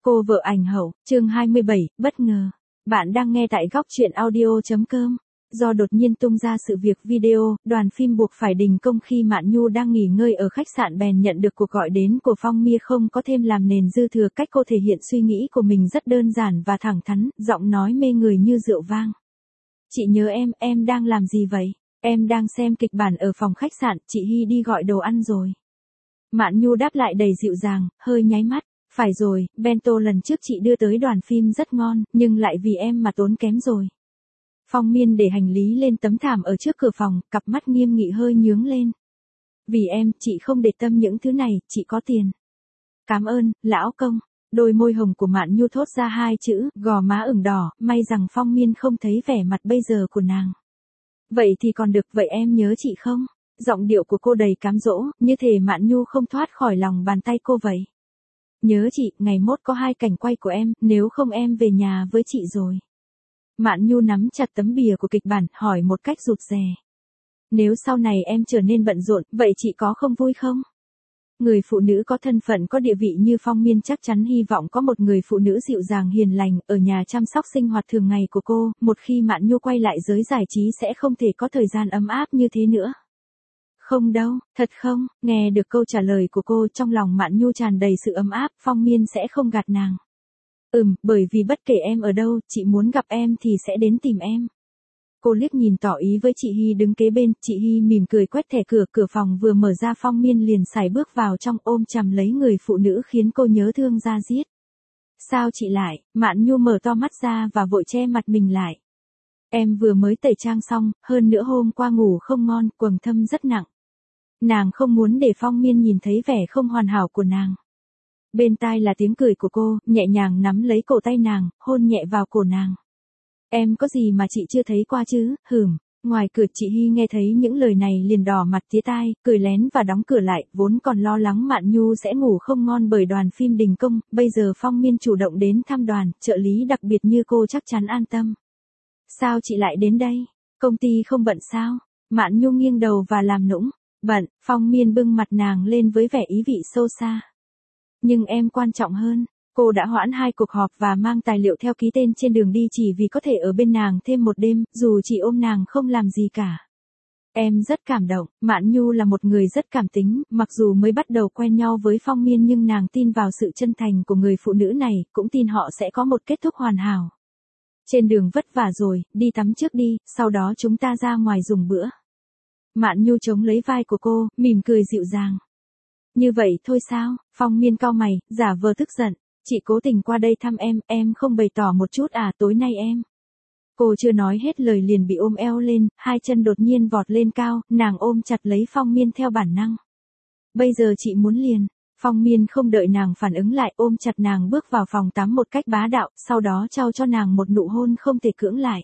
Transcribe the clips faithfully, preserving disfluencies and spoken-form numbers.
Cô vợ ảnh hậu, chương hai mươi bảy, bất ngờ. Bạn đang nghe tại góc truyện audio chấm com. Do đột nhiên tung ra sự việc video, đoàn phim buộc phải đình công khi Mạn Nhu đang nghỉ ngơi ở khách sạn bèn nhận được cuộc gọi đến của Phong Mia không có thêm làm nền dư thừa. Cách cô thể hiện suy nghĩ của mình rất đơn giản và thẳng thắn, giọng nói mê người như rượu vang. Chị nhớ em, em đang làm gì vậy? Em đang xem kịch bản ở phòng khách sạn, chị Hy đi gọi đồ ăn rồi. Mạn Nhu đáp lại đầy dịu dàng, hơi nháy mắt. Phải rồi, bento lần trước chị đưa tới đoàn phim rất ngon, nhưng lại vì em mà tốn kém rồi. Phong Miên để hành lý lên tấm thảm ở trước cửa phòng, cặp mắt nghiêm nghị hơi nhướng lên. Vì em, chị không để tâm những thứ này, chị có tiền. Cảm ơn, lão công. Đôi môi hồng của Mạn Nhu thốt ra hai chữ, gò má ửng đỏ, may rằng Phong Miên không thấy vẻ mặt bây giờ của nàng. Vậy thì còn được, vậy em nhớ chị không? Giọng điệu của cô đầy cám dỗ, như thể Mạn Nhu không thoát khỏi lòng bàn tay cô vậy. Nhớ chị, ngày mốt có hai cảnh quay của em, nếu không em về nhà với chị rồi. Mạn Nhu nắm chặt tấm bìa của kịch bản, hỏi một cách rụt rè. Nếu sau này em trở nên bận rộn, vậy chị có không vui không? Người phụ nữ có thân phận có địa vị như Phong Miên chắc chắn hy vọng có một người phụ nữ dịu dàng hiền lành, ở nhà chăm sóc sinh hoạt thường ngày của cô, một khi Mạn Nhu quay lại giới giải trí sẽ không thể có thời gian ấm áp như thế nữa. Không đâu, thật không? Nghe được câu trả lời của cô, trong lòng Mạn Nhu tràn đầy sự ấm áp, Phong Miên sẽ không gạt nàng. Ừm, bởi vì bất kể em ở đâu, chị muốn gặp em thì sẽ đến tìm em. Cô liếc nhìn tỏ ý với chị Hy đứng kế bên, chị Hy mỉm cười quét thẻ cửa, cửa phòng vừa mở ra Phong Miên liền sải bước vào trong ôm chầm lấy người phụ nữ khiến cô nhớ thương da diết. Sao chị lại? Mạn Nhu mở to mắt ra và vội che mặt mình lại. Em vừa mới tẩy trang xong, hơn nữa hôm qua ngủ không ngon, quầng thâm rất nặng. Nàng không muốn để Phong Miên nhìn thấy vẻ không hoàn hảo của nàng. Bên tai là tiếng cười của cô, nhẹ nhàng nắm lấy cổ tay nàng, hôn nhẹ vào cổ nàng. Em có gì mà chị chưa thấy qua chứ, hửm. Ngoài cửa chị Hy nghe thấy những lời này liền đỏ mặt tía tai, cười lén và đóng cửa lại, vốn còn lo lắng Mạn Nhu sẽ ngủ không ngon bởi đoàn phim đình công, bây giờ Phong Miên chủ động đến thăm đoàn, trợ lý đặc biệt như cô chắc chắn an tâm. Sao chị lại đến đây? Công ty không bận sao? Mạn Nhu nghiêng đầu và làm nũng. Bận, Phong Miên bưng mặt nàng lên với vẻ ý vị sâu xa. Nhưng em quan trọng hơn, cô đã hoãn hai cuộc họp và mang tài liệu theo ký tên trên đường đi chỉ vì có thể ở bên nàng thêm một đêm, dù chỉ ôm nàng không làm gì cả. Em rất cảm động, Mạn Nhu là một người rất cảm tính, mặc dù mới bắt đầu quen nhau với Phong Miên nhưng nàng tin vào sự chân thành của người phụ nữ này, cũng tin họ sẽ có một kết thúc hoàn hảo. Trên đường vất vả rồi, đi tắm trước đi, sau đó chúng ta ra ngoài dùng bữa. Mạn Nhu chống lấy vai của cô, mỉm cười dịu dàng. Như vậy thôi sao? Phong Miên cau mày, giả vờ tức giận. Chị cố tình qua đây thăm em, em không bày tỏ một chút à, tối nay em. Cô chưa nói hết lời liền bị ôm eo lên, hai chân đột nhiên vọt lên cao, nàng ôm chặt lấy Phong Miên theo bản năng. Bây giờ chị muốn liền. Phong Miên không đợi nàng phản ứng lại, ôm chặt nàng bước vào phòng tắm một cách bá đạo, sau đó trao cho nàng một nụ hôn không thể cưỡng lại.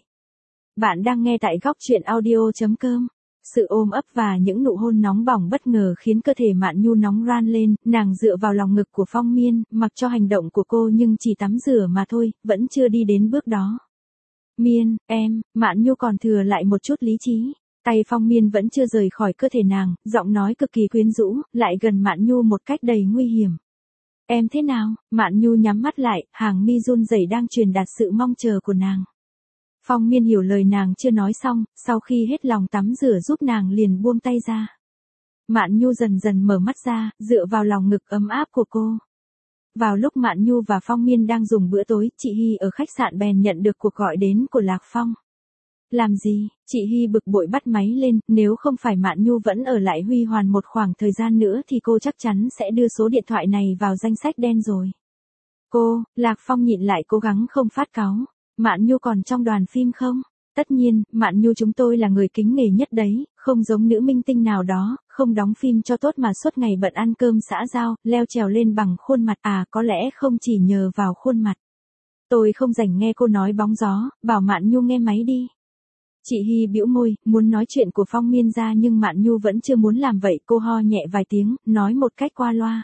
Bạn đang nghe tại góc truyện audio chấm com. Sự ôm ấp và những nụ hôn nóng bỏng bất ngờ khiến cơ thể Mạn Nhu nóng ran lên, nàng dựa vào lòng ngực của Phong Miên, mặc cho hành động của cô nhưng chỉ tắm rửa mà thôi, vẫn chưa đi đến bước đó. Miên, em, Mạn Nhu còn thừa lại một chút lý trí. Tay Phong Miên vẫn chưa rời khỏi cơ thể nàng, giọng nói cực kỳ quyến rũ, lại gần Mạn Nhu một cách đầy nguy hiểm. Em thế nào? Mạn Nhu nhắm mắt lại, hàng mi run rẩy đang truyền đạt sự mong chờ của nàng. Phong Miên hiểu lời nàng chưa nói xong, sau khi hết lòng tắm rửa giúp nàng liền buông tay ra. Mạn Nhu dần dần mở mắt ra, dựa vào lòng ngực ấm áp của cô. Vào lúc Mạn Nhu và Phong Miên đang dùng bữa tối, chị Hy ở khách sạn bèn nhận được cuộc gọi đến của Lạc Phong. Làm gì? Chị Hy bực bội bắt máy lên, nếu không phải Mạn Nhu vẫn ở lại Huy Hoàn một khoảng thời gian nữa thì cô chắc chắn sẽ đưa số điện thoại này vào danh sách đen rồi. Cô, Lạc Phong nhịn lại cố gắng không phát cáu. Mạn Nhu còn trong đoàn phim không? Tất nhiên, Mạn Nhu chúng tôi là người kính nghề nhất đấy, không giống nữ minh tinh nào đó, không đóng phim cho tốt mà suốt ngày bận ăn cơm xã giao, leo trèo lên bằng khuôn mặt à, có lẽ không chỉ nhờ vào khuôn mặt. Tôi không rảnh nghe cô nói bóng gió, bảo Mạn Nhu nghe máy đi. Chị Hy bĩu môi, muốn nói chuyện của Phong Miên ra nhưng Mạn Nhu vẫn chưa muốn làm vậy, cô ho nhẹ vài tiếng, nói một cách qua loa.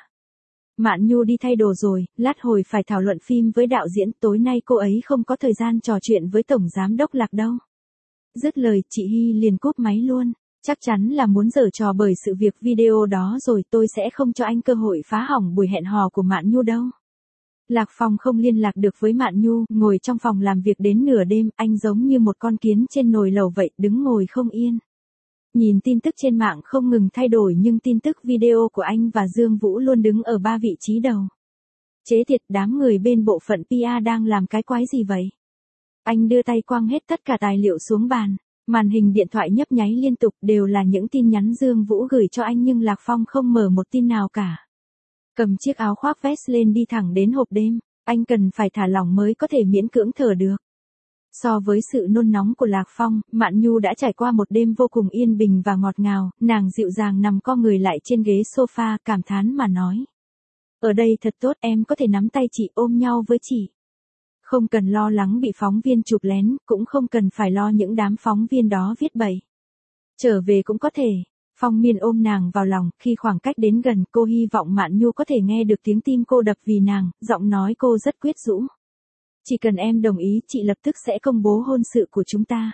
Mạn Nhu đi thay đồ rồi, lát hồi phải thảo luận phim với đạo diễn, tối nay cô ấy không có thời gian trò chuyện với tổng giám đốc Lạc đâu. Dứt lời, chị Hy liền cúp máy luôn, chắc chắn là muốn giở trò bởi sự việc video đó rồi, tôi sẽ không cho anh cơ hội phá hỏng buổi hẹn hò của Mạn Nhu đâu. Lạc Phong không liên lạc được với Mạn Nhu, ngồi trong phòng làm việc đến nửa đêm, anh giống như một con kiến trên nồi lẩu vậy, đứng ngồi không yên. Nhìn tin tức trên mạng không ngừng thay đổi nhưng tin tức video của anh và Dương Vũ luôn đứng ở ba vị trí đầu. Chế thiệt, đám người bên bộ phận pê e đang làm cái quái gì vậy? Anh đưa tay quăng hết tất cả tài liệu xuống bàn. Màn hình điện thoại nhấp nháy liên tục, đều là những tin nhắn Dương Vũ gửi cho anh nhưng Lạc Phong không mở một tin nào cả. Cầm chiếc áo khoác vest lên đi thẳng đến hộp đêm, anh cần phải thả lỏng mới có thể miễn cưỡng thở được. So với sự nôn nóng của Lạc Phong, Mạn Nhu đã trải qua một đêm vô cùng yên bình và ngọt ngào, nàng dịu dàng nằm co người lại trên ghế sofa, cảm thán mà nói. Ở đây thật tốt, em có thể nắm tay chị, ôm nhau với chị. Không cần lo lắng bị phóng viên chụp lén, cũng không cần phải lo những đám phóng viên đó viết bậy. Trở về cũng có thể. Phong Miên ôm nàng vào lòng, khi khoảng cách đến gần, cô hy vọng Mạn Nhu có thể nghe được tiếng tim cô đập vì nàng, giọng nói cô rất quyết dũ. Chỉ cần em đồng ý, chị lập tức sẽ công bố hôn sự của chúng ta.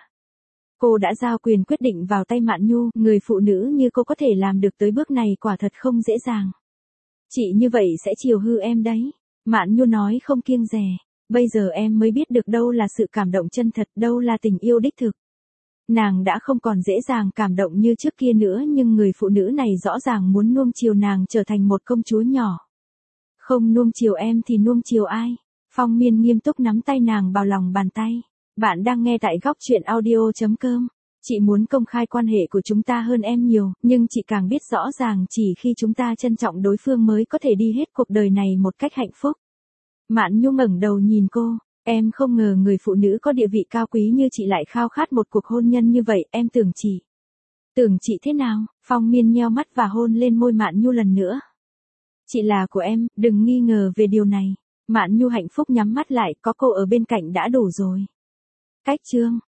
Cô đã giao quyền quyết định vào tay Mạn Nhu, người phụ nữ như cô có thể làm được tới bước này quả thật không dễ dàng. Chị như vậy sẽ chiều hư em đấy. Mạn Nhu nói không kiêng dè. Bây giờ em mới biết được đâu là sự cảm động chân thật, đâu là tình yêu đích thực. Nàng đã không còn dễ dàng cảm động như trước kia nữa nhưng người phụ nữ này rõ ràng muốn nuông chiều nàng trở thành một công chúa nhỏ. Không nuông chiều em thì nuông chiều ai? Phong Miên nghiêm túc nắm tay nàng vào lòng bàn tay. Bạn đang nghe tại góc truyện audio chấm com. Chị muốn công khai quan hệ của chúng ta hơn em nhiều, nhưng chị càng biết rõ ràng chỉ khi chúng ta trân trọng đối phương mới có thể đi hết cuộc đời này một cách hạnh phúc. Mạn Nhu ngẩng đầu nhìn cô, em không ngờ người phụ nữ có địa vị cao quý như chị lại khao khát một cuộc hôn nhân như vậy, em tưởng chị. Tưởng chị thế nào? Phong Miên nheo mắt và hôn lên môi Mạn Nhu lần nữa. Chị là của em, đừng nghi ngờ về điều này. Mạn Nhu hạnh phúc nhắm mắt lại, có cô ở bên cạnh đã đủ rồi. Cách chương